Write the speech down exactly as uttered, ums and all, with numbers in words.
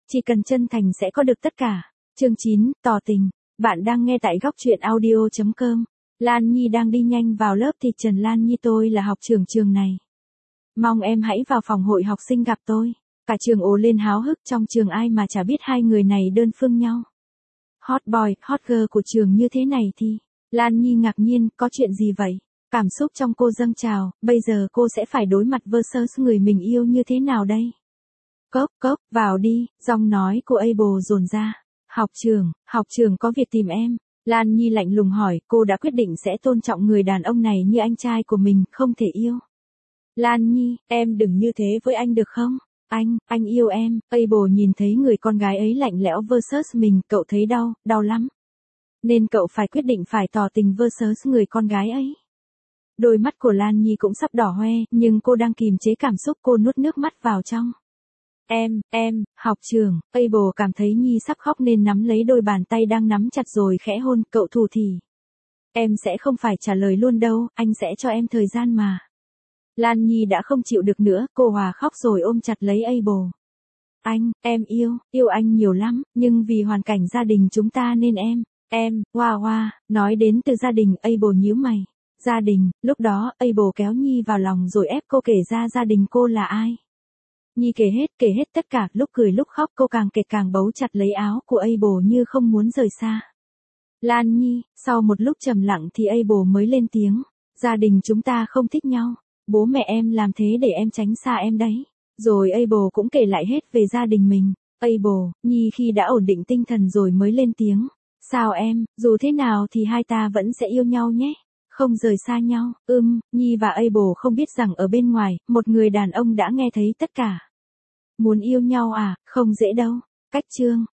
chỉ cần chân thành sẽ có được tất cả. Chương chín, tỏ tình. Bạn đang nghe tại góc truyện audio chấm com. Lan Nhi đang đi nhanh vào lớp thì Trần Lan Nhi, tôi là học trưởng trường này. Mong em hãy vào phòng hội học sinh gặp tôi. Cả trường ồ lên háo hức, trong trường ai mà chả biết hai người này đơn phương nhau. Hot boy, hot girl của trường như thế này thì... Lan Nhi ngạc nhiên, có chuyện gì vậy? Cảm xúc trong cô dâng trào, bây giờ cô sẽ phải đối mặt versus người mình yêu như thế nào đây? Cốc, cốc, vào đi, giọng nói của Abel dồn ra. Học trưởng, học trưởng có việc tìm em. Lan Nhi lạnh lùng hỏi, cô đã quyết định sẽ tôn trọng người đàn ông này như anh trai của mình, không thể yêu. Lan Nhi, em đừng như thế với anh được không? Anh, anh yêu em. Abel nhìn thấy người con gái ấy lạnh lẽo versus mình, cậu thấy đau, đau lắm. Nên cậu phải quyết định phải tỏ tình versus người con gái ấy. Đôi mắt của Lan Nhi cũng sắp đỏ hoe, nhưng cô đang kìm chế cảm xúc, cô nuốt nước mắt vào trong. Em, em, học trưởng. Abel cảm thấy Nhi sắp khóc nên nắm lấy đôi bàn tay đang nắm chặt rồi khẽ hôn, cậu thủ thỉ. Em sẽ không phải trả lời luôn đâu, anh sẽ cho em thời gian mà. Lan Nhi đã không chịu được nữa, cô hòa khóc rồi ôm chặt lấy Abel. Anh, em yêu, yêu anh nhiều lắm, nhưng vì hoàn cảnh gia đình chúng ta nên em, em, hoa hoa, nói đến từ gia đình, Abel nhíu mày. Gia đình, lúc đó, Abel kéo Nhi vào lòng rồi ép cô kể ra gia đình cô là ai. Nhi kể hết, kể hết tất cả, lúc cười lúc khóc cô càng kể càng bấu chặt lấy áo của Abel như không muốn rời xa. Lan Nhi, sau một lúc trầm lặng thì Abel mới lên tiếng. Gia đình chúng ta không thích nhau, bố mẹ em làm thế để em tránh xa em đấy. Rồi Abel cũng kể lại hết về gia đình mình. Abel, Nhi khi đã ổn định tinh thần rồi mới lên tiếng. Sao em, dù thế nào thì hai ta vẫn sẽ yêu nhau nhé. Không rời xa nhau. Ưm, Nhi và Abel không biết rằng ở bên ngoài, một người đàn ông đã nghe thấy tất cả. Muốn yêu nhau à, không dễ đâu. Cách chương,